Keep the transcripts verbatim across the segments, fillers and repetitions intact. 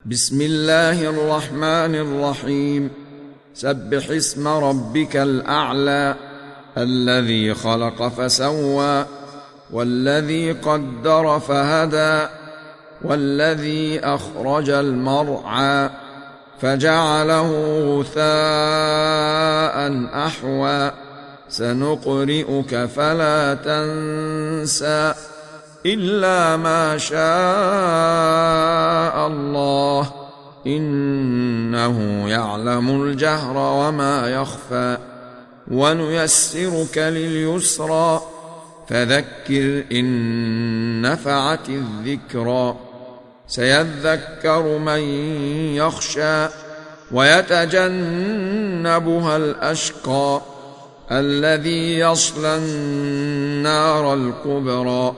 بسم الله الرحمن الرحيم. سبح اسم ربك الأعلى الذي خلق فسوى والذي قدر فهدى والذي أخرج المرعى فجعله غثاء أحوى سنقرئك فلا تنسى إلا ما شاء الله إنه يعلم الجهر وما يخفى ونيسرك لليسرى فذكر إن نفعت الذكرى سيذكر من يخشى ويتجنبها الأشقى الذي يصلى النار الكبرى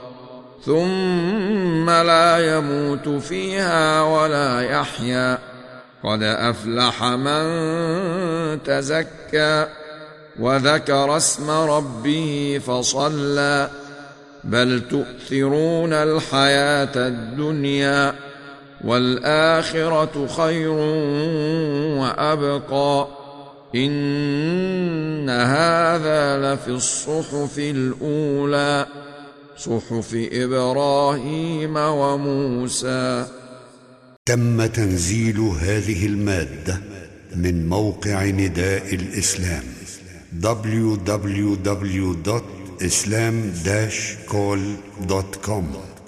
ثم لا يموت فيها ولا يحيا قد أفلح من تزكى وذكر اسم ربه فصلى بل تؤثرون الحياة الدنيا والآخرة خير وأبقى إن هذا لفي الصحف الأولى صحف إبراهيم وموسى. تم تنزيل هذه المادة من موقع نداء الإسلام دبليو دبليو دبليو دوت إسلام داش كول دوت كوم.